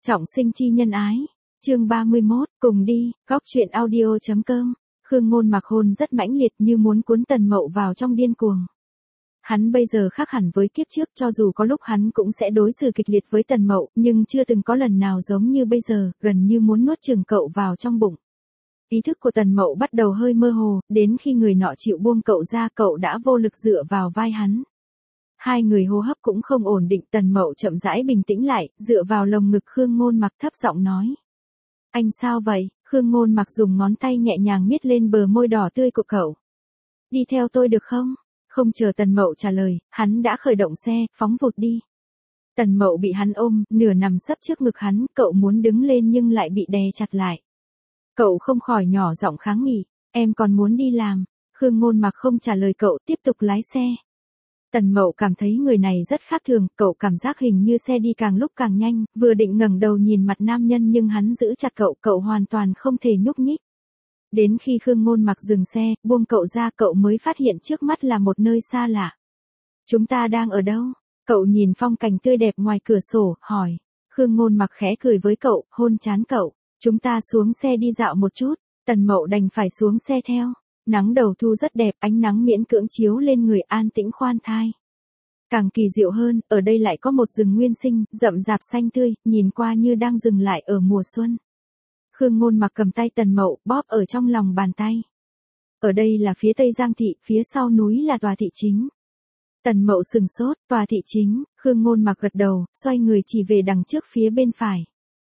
Trọng sinh chi nhân ái. Chương 31, cùng đi, góc truyện audio.com. Khương Ngôn Mặc hôn rất mãnh liệt như muốn cuốn Tần Mậu vào trong điên cuồng. Hắn bây giờ khác hẳn với kiếp trước, cho dù có lúc hắn cũng sẽ đối xử kịch liệt với Tần Mậu, nhưng chưa từng có lần nào giống như bây giờ, gần như muốn nuốt chửng cậu vào trong bụng. Ý thức của Tần Mậu bắt đầu hơi mơ hồ, đến khi người nọ chịu buông cậu ra, cậu đã vô lực dựa vào vai hắn. Hai người hô hấp cũng không ổn định, Tần Mậu chậm rãi bình tĩnh lại, dựa vào lồng ngực Khương Ngôn Mặc thấp giọng nói. Anh sao vậy? Khương Ngôn Mặc dùng ngón tay nhẹ nhàng miết lên bờ môi đỏ tươi của cậu. Đi theo tôi được không? Không chờ Tần Mậu trả lời, hắn đã khởi động xe, phóng vụt đi. Tần Mậu bị hắn ôm, nửa nằm sấp trước ngực hắn, cậu muốn đứng lên nhưng lại bị đè chặt lại. Cậu không khỏi nhỏ giọng kháng nghị, em còn muốn đi làm. Khương Ngôn Mặc không trả lời cậu, tiếp tục lái xe. Tần Mậu cảm thấy người này rất khác thường, cậu cảm giác hình như xe đi càng lúc càng nhanh, vừa định ngẩng đầu nhìn mặt nam nhân nhưng hắn giữ chặt cậu hoàn toàn không thể nhúc nhích. Đến khi Khương Ngôn Mặc dừng xe, buông cậu ra, cậu mới phát hiện trước mắt là một nơi xa lạ. Chúng ta đang ở đâu? Cậu nhìn phong cảnh tươi đẹp ngoài cửa sổ, hỏi. Khương Ngôn Mặc khẽ cười với cậu, hôn trán cậu. Chúng ta xuống xe đi dạo một chút. Tần Mậu đành phải xuống xe theo. Nắng đầu thu rất đẹp, ánh nắng miễn cưỡng chiếu lên người, an tĩnh khoan thai. Càng kỳ diệu hơn, ở đây lại có một rừng nguyên sinh, rậm rạp xanh tươi, nhìn qua như đang dừng lại ở mùa xuân. Khương Ngôn Mặc cầm tay Tần Mậu, bóp ở trong lòng bàn tay. Ở đây là phía Tây Giang Thị, phía sau núi là tòa thị chính. Tần Mậu sừng sốt, tòa thị chính. Khương Ngôn Mặc gật đầu, xoay người chỉ về đằng trước phía bên phải.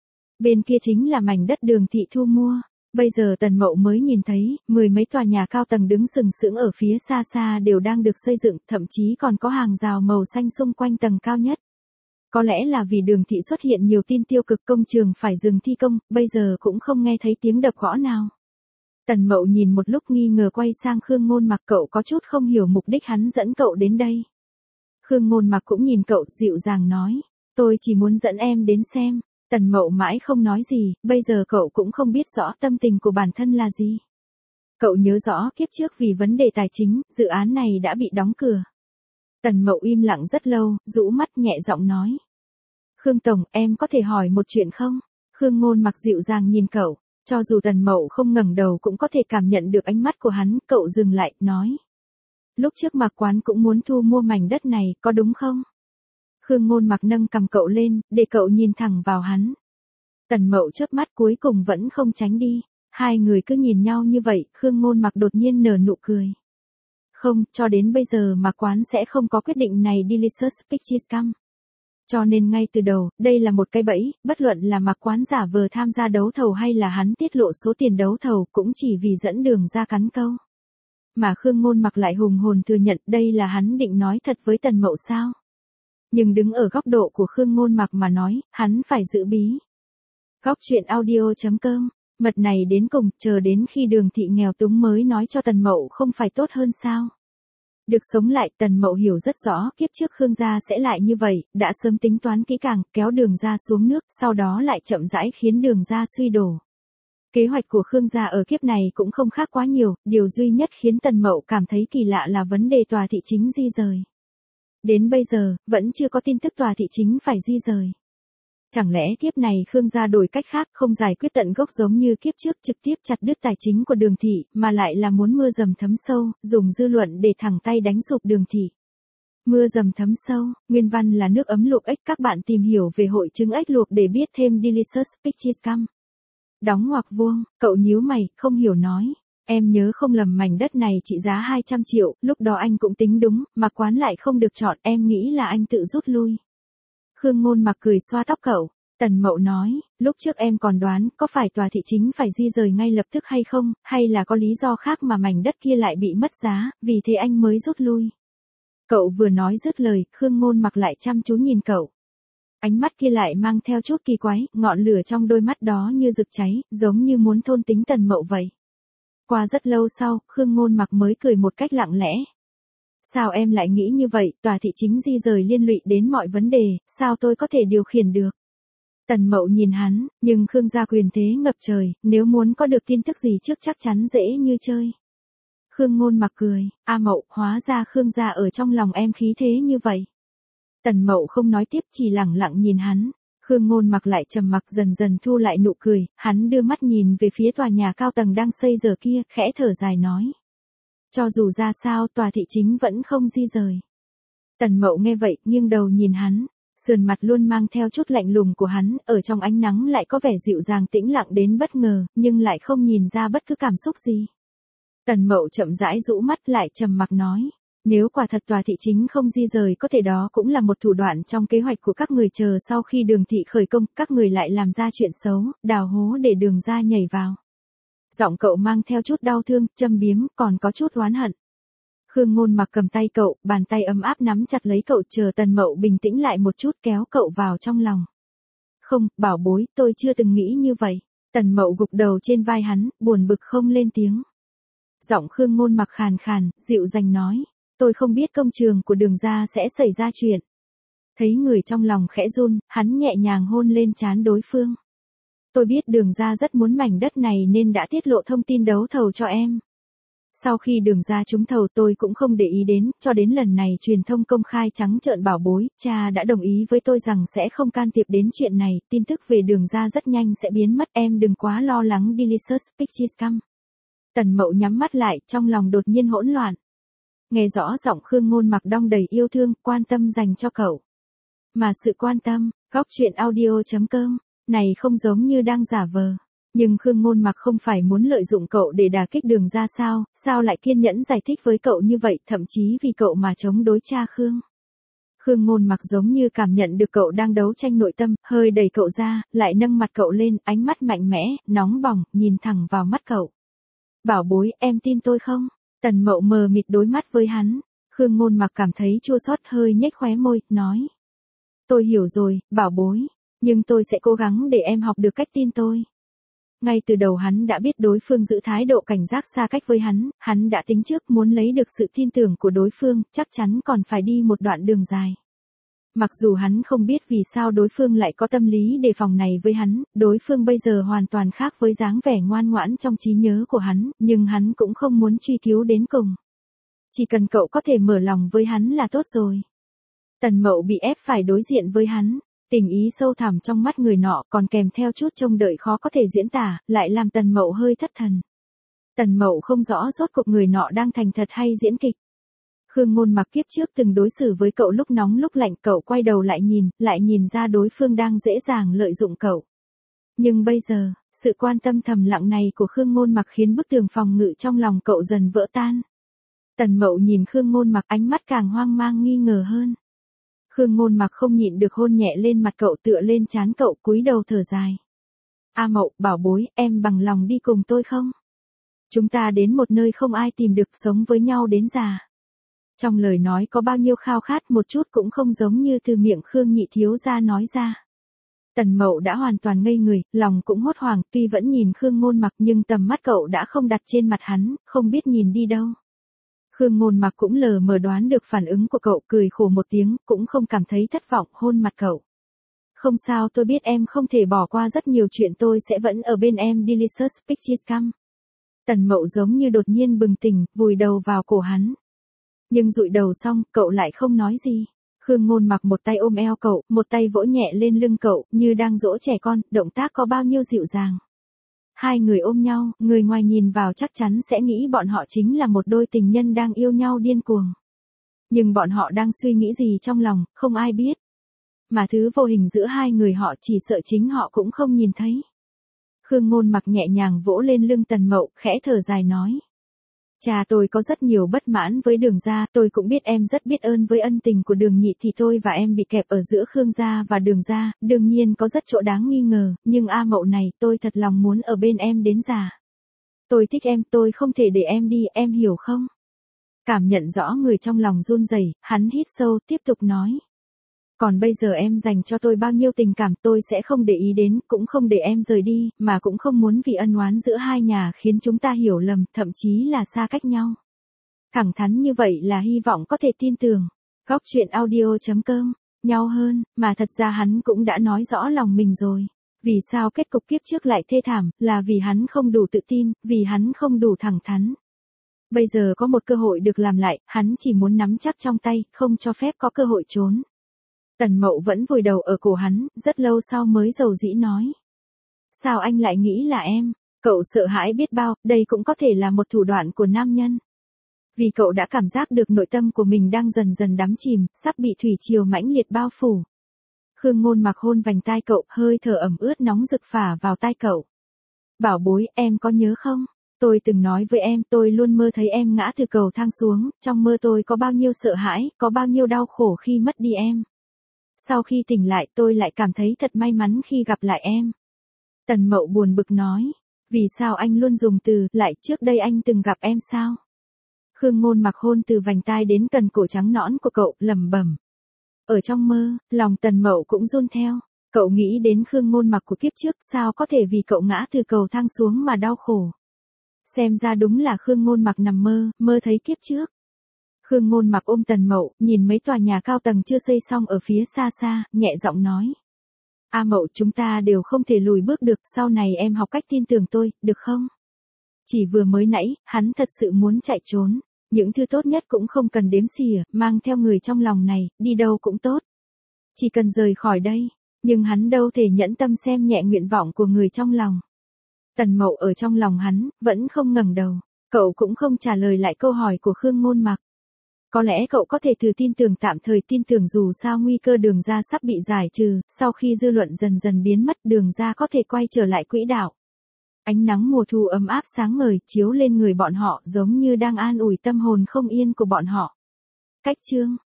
Bên kia chính là mảnh đất Đường Thị thu mua. Bây giờ Tần Mậu mới nhìn thấy, mười mấy tòa nhà cao tầng đứng sừng sững ở phía xa xa đều đang được xây dựng, thậm chí còn có hàng rào màu xanh xung quanh tầng cao nhất. Có lẽ là vì Đường Thị xuất hiện nhiều tin tiêu cực, công trường phải dừng thi công, bây giờ cũng không nghe thấy tiếng đập gõ nào. Tần Mậu nhìn một lúc nghi ngờ quay sang Khương Ngôn Mặc, cậu có chút không hiểu mục đích hắn dẫn cậu đến đây. Khương Ngôn Mặc cũng nhìn cậu, dịu dàng nói, tôi chỉ muốn dẫn em đến xem. Tần Mậu mãi không nói gì, bây giờ cậu cũng không biết rõ tâm tình của bản thân là gì. Cậu nhớ rõ kiếp trước vì vấn đề tài chính, dự án này đã bị đóng cửa. Tần Mậu im lặng rất lâu, rũ mắt nhẹ giọng nói. Khương Tổng, em có thể hỏi một chuyện không? Khương Ngôn Mặc dịu dàng nhìn cậu, cho dù Tần Mậu không ngẩng đầu cũng có thể cảm nhận được ánh mắt của hắn, cậu dừng lại, nói. Lúc trước Mạc Quán cũng muốn thu mua mảnh đất này, có đúng không? Khương Ngôn Mặc nâng cầm cậu lên, để cậu nhìn thẳng vào hắn. Tần Mậu chớp mắt cuối cùng vẫn không tránh đi. Hai người cứ nhìn nhau như vậy, Khương Ngôn Mặc đột nhiên nở nụ cười. Không, cho đến bây giờ Mạc Quán sẽ không có quyết định này Delicious Pictures Come. Cho nên ngay từ đầu, đây là một cái bẫy, bất luận là Mạc Quán giả vờ tham gia đấu thầu hay là hắn tiết lộ số tiền đấu thầu cũng chỉ vì dẫn Đường ra cắn câu. Mà Khương Ngôn Mặc lại hùng hồn thừa nhận đây là hắn định nói thật với Tần Mậu sao? Nhưng đứng ở góc độ của Khương Ngôn Mặc mà nói, hắn phải giữ bí. Góc truyện audio.com, mật này đến cùng, chờ đến khi Đường Thị nghèo túng mới nói cho Tần Mậu không phải tốt hơn sao? Được sống lại, Tần Mậu hiểu rất rõ, kiếp trước Khương gia sẽ lại như vậy, đã sớm tính toán kỹ càng, kéo Đường ra xuống nước, sau đó lại chậm rãi khiến Đường ra suy đổ. Kế hoạch của Khương gia ở kiếp này cũng không khác quá nhiều, điều duy nhất khiến Tần Mậu cảm thấy kỳ lạ là vấn đề tòa thị chính di rời. Đến bây giờ, vẫn chưa có tin tức tòa thị chính phải di rời. Chẳng lẽ kiếp này Khương gia đổi cách khác, không giải quyết tận gốc giống như kiếp trước trực tiếp chặt đứt tài chính của Đường Thị, mà lại là muốn mưa dầm thấm sâu, dùng dư luận để thẳng tay đánh sụp Đường Thị. Mưa dầm thấm sâu, nguyên văn là nước ấm luộc ếch, các bạn tìm hiểu về hội chứng ếch luộc để biết thêm Delicious Pictures Come. Đóng ngoặc vuông, cậu nhíu mày, không hiểu nói. Em nhớ không lầm mảnh đất này trị giá 200 triệu, lúc đó anh cũng tính đúng, mà Quán lại không được chọn, em nghĩ là anh tự rút lui. Khương Ngôn Mặc cười xoa tóc cậu. Tần Mậu nói, lúc trước em còn đoán có phải tòa thị chính phải di rời ngay lập tức hay không, hay là có lý do khác mà mảnh đất kia lại bị mất giá, vì thế anh mới rút lui. Cậu vừa nói dứt lời, Khương Ngôn Mặc lại chăm chú nhìn cậu. Ánh mắt kia lại mang theo chút kỳ quái, ngọn lửa trong đôi mắt đó như rực cháy, giống như muốn thôn tính Tần Mậu vậy. Qua rất lâu sau, Khương Ngôn Mặc mới cười một cách lặng lẽ. Sao em lại nghĩ như vậy, tòa thị chính di rời liên lụy đến mọi vấn đề, sao tôi có thể điều khiển được? Tần Mậu nhìn hắn, nhưng Khương gia quyền thế ngập trời, nếu muốn có được tin tức gì trước chắc chắn dễ như chơi. Khương Ngôn Mặc cười, A Mậu, hóa ra Khương gia ở trong lòng em khí thế như vậy. Tần Mậu không nói tiếp, chỉ lẳng lặng nhìn hắn. Khương Ngôn Mặc lại trầm mặc dần dần thu lại nụ cười, hắn đưa mắt nhìn về phía tòa nhà cao tầng đang xây giờ kia, khẽ thở dài nói. Cho dù ra sao tòa thị chính vẫn không di rời. Tần Mậu nghe vậy, nghiêng đầu nhìn hắn, sườn mặt luôn mang theo chút lạnh lùng của hắn, ở trong ánh nắng lại có vẻ dịu dàng tĩnh lặng đến bất ngờ, nhưng lại không nhìn ra bất cứ cảm xúc gì. Tần Mậu chậm rãi rũ mắt lại trầm mặc nói. Nếu quả thật tòa thị chính không di rời có thể đó cũng là một thủ đoạn trong kế hoạch của các người chờ sau khi Đường thị khởi công, các người lại làm ra chuyện xấu, đào hố để Đường gia nhảy vào. Giọng cậu mang theo chút đau thương, châm biếm, còn có chút oán hận. Khương Ngôn Mặc cầm tay cậu, bàn tay ấm áp nắm chặt lấy cậu chờ Tần Mậu bình tĩnh lại một chút kéo cậu vào trong lòng. Không, bảo bối, tôi chưa từng nghĩ như vậy. Tần Mậu gục đầu trên vai hắn, buồn bực không lên tiếng. Giọng Khương Ngôn Mặc khàn khàn, dịu dàng nói. Tôi không biết công trường của Đường gia sẽ xảy ra chuyện. Thấy người trong lòng khẽ run, hắn nhẹ nhàng hôn lên trán đối phương. Tôi biết Đường gia rất muốn mảnh đất này nên đã tiết lộ thông tin đấu thầu cho em. Sau khi Đường gia trúng thầu tôi cũng không để ý đến, cho đến lần này truyền thông công khai trắng trợn bảo bối, cha đã đồng ý với tôi rằng sẽ không can thiệp đến chuyện này, tin tức về Đường gia rất nhanh sẽ biến mất, em đừng quá lo lắng Delicious Pictures Come. Tần Mậu nhắm mắt lại, trong lòng đột nhiên hỗn loạn. Nghe rõ giọng Khương Ngôn Mặc đong đầy yêu thương, quan tâm dành cho cậu. Mà sự quan tâm, góc chuyện audio.com, này không giống như đang giả vờ. Nhưng Khương Ngôn Mặc không phải muốn lợi dụng cậu để đả kích Đường gia sao lại kiên nhẫn giải thích với cậu như vậy, thậm chí vì cậu mà chống đối cha Khương. Khương Ngôn Mặc giống như cảm nhận được cậu đang đấu tranh nội tâm, hơi đẩy cậu ra, lại nâng mặt cậu lên, ánh mắt mạnh mẽ, nóng bỏng, nhìn thẳng vào mắt cậu. Bảo bối, em tin tôi không? Tần Mậu mờ mịt đối mắt với hắn, Khương Ngôn Mặc cảm thấy chua xót hơi nhếch khóe môi, nói. Tôi hiểu rồi, bảo bối, nhưng tôi sẽ cố gắng để em học được cách tin tôi. Ngay từ đầu hắn đã biết đối phương giữ thái độ cảnh giác xa cách với hắn đã tính trước muốn lấy được sự tin tưởng của đối phương, chắc chắn còn phải đi một đoạn đường dài. Mặc dù hắn không biết vì sao đối phương lại có tâm lý đề phòng này với hắn, đối phương bây giờ hoàn toàn khác với dáng vẻ ngoan ngoãn trong trí nhớ của hắn, nhưng hắn cũng không muốn truy cứu đến cùng. Chỉ cần cậu có thể mở lòng với hắn là tốt rồi. Tần Mậu bị ép phải đối diện với hắn, tình ý sâu thẳm trong mắt người nọ còn kèm theo chút trông đợi khó có thể diễn tả, lại làm Tần Mậu hơi thất thần. Tần Mậu không rõ rốt cuộc người nọ đang thành thật hay diễn kịch. Khương Ngôn Mặc kiếp trước từng đối xử với cậu lúc nóng lúc lạnh, cậu quay đầu lại nhìn ra đối phương đang dễ dàng lợi dụng cậu. Nhưng bây giờ, sự quan tâm thầm lặng này của Khương Ngôn Mặc khiến bức tường phòng ngự trong lòng cậu dần vỡ tan. Tần Mậu nhìn Khương Ngôn Mặc ánh mắt càng hoang mang nghi ngờ hơn. Khương Ngôn Mặc không nhịn được hôn nhẹ lên mặt cậu tựa lên trán cậu cúi đầu thở dài. A Mậu, bảo bối, em bằng lòng đi cùng tôi không? Chúng ta đến một nơi không ai tìm được sống với nhau đến già. Trong lời nói có bao nhiêu khao khát một chút cũng không giống như từ miệng Khương nhị thiếu gia nói ra. Tần Mậu đã hoàn toàn ngây người, lòng cũng hốt hoảng, tuy vẫn nhìn Khương Ngôn Mặc nhưng tầm mắt cậu đã không đặt trên mặt hắn, không biết nhìn đi đâu. Khương Ngôn Mặc cũng lờ mờ đoán được phản ứng của cậu, cười khổ một tiếng, cũng không cảm thấy thất vọng, hôn mặt cậu. Không sao, tôi biết em không thể bỏ qua rất nhiều chuyện, tôi sẽ vẫn ở bên em. Delicious Pictures Come. Tần Mậu giống như đột nhiên bừng tỉnh, vùi đầu vào cổ hắn. Nhưng dụi đầu xong, cậu lại không nói gì. Khương Ngôn Mặc một tay ôm eo cậu, một tay vỗ nhẹ lên lưng cậu, như đang dỗ trẻ con, động tác có bao nhiêu dịu dàng. Hai người ôm nhau, người ngoài nhìn vào chắc chắn sẽ nghĩ bọn họ chính là một đôi tình nhân đang yêu nhau điên cuồng. Nhưng bọn họ đang suy nghĩ gì trong lòng, không ai biết. Mà thứ vô hình giữa hai người họ chỉ sợ chính họ cũng không nhìn thấy. Khương Ngôn Mặc nhẹ nhàng vỗ lên lưng Tần Mậu, khẽ thở dài nói. Cha tôi có rất nhiều bất mãn với Đường gia, tôi cũng biết em rất biết ơn với ân tình của Đường nhị thì tôi và em bị kẹp ở giữa Khương gia và Đường gia, đương nhiên có rất chỗ đáng nghi ngờ, nhưng A Mậu này, tôi thật lòng muốn ở bên em đến già. Tôi thích em, tôi không thể để em đi, em hiểu không? Cảm nhận rõ người trong lòng run rẩy, hắn hít sâu, tiếp tục nói. Còn bây giờ em dành cho tôi bao nhiêu tình cảm tôi sẽ không để ý đến, cũng không để em rời đi, mà cũng không muốn vì ân oán giữa hai nhà khiến chúng ta hiểu lầm, thậm chí là xa cách nhau. Thẳng thắn như vậy là hy vọng có thể tin tưởng. Góc chuyện audio.com, nhau hơn, mà thật ra hắn cũng đã nói rõ lòng mình rồi. Vì sao kết cục kiếp trước lại thê thảm, là vì hắn không đủ tự tin, vì hắn không đủ thẳng thắn. Bây giờ có một cơ hội được làm lại, hắn chỉ muốn nắm chắc trong tay, không cho phép có cơ hội trốn. Tần Mậu vẫn vùi đầu ở cổ hắn, rất lâu sau mới dầu dĩ nói. Sao anh lại nghĩ là em? Cậu sợ hãi biết bao, đây cũng có thể là một thủ đoạn của nam nhân. Vì cậu đã cảm giác được nội tâm của mình đang dần dần đắm chìm, sắp bị thủy triều mãnh liệt bao phủ. Khương Ngôn Mặc hôn vành tai cậu, hơi thở ẩm ướt nóng rực phả vào tai cậu. Bảo bối, em có nhớ không? Tôi từng nói với em, tôi luôn mơ thấy em ngã từ cầu thang xuống, trong mơ tôi có bao nhiêu sợ hãi, có bao nhiêu đau khổ khi mất đi em. Sau khi tỉnh lại tôi lại cảm thấy thật may mắn khi gặp lại em. Tần Mậu buồn bực nói, vì sao anh luôn dùng từ, lại trước đây anh từng gặp em sao? Khương Ngôn Mặc hôn từ vành tai đến cần cổ trắng nõn của cậu, lẩm bẩm. Ở trong mơ, lòng Tần Mậu cũng run theo. Cậu nghĩ đến Khương Ngôn Mặc của kiếp trước, sao có thể vì cậu ngã từ cầu thang xuống mà đau khổ. Xem ra đúng là Khương Ngôn Mặc nằm mơ, mơ thấy kiếp trước. Khương Ngôn Mặc ôm Tần Mậu, nhìn mấy tòa nhà cao tầng chưa xây xong ở phía xa xa, nhẹ giọng nói. A Mậu, chúng ta đều không thể lùi bước được, sau này em học cách tin tưởng tôi, được không? Chỉ vừa mới nãy, hắn thật sự muốn chạy trốn. Những thứ tốt nhất cũng không cần đếm xỉa, mang theo người trong lòng này, đi đâu cũng tốt. Chỉ cần rời khỏi đây, nhưng hắn đâu thể nhẫn tâm xem nhẹ nguyện vọng của người trong lòng. Tần Mậu ở trong lòng hắn, vẫn không ngẩng đầu, cậu cũng không trả lời lại câu hỏi của Khương Ngôn Mặc. Có lẽ cậu có thể thử tin tưởng, tạm thời tin tưởng, dù sao nguy cơ Đường Ra sắp bị giải trừ, sau khi dư luận dần dần biến mất, Đường Ra có thể quay trở lại quỹ đạo. Ánh nắng mùa thu ấm áp sáng ngời chiếu lên người bọn họ, giống như đang an ủi tâm hồn không yên của bọn họ. Cách chương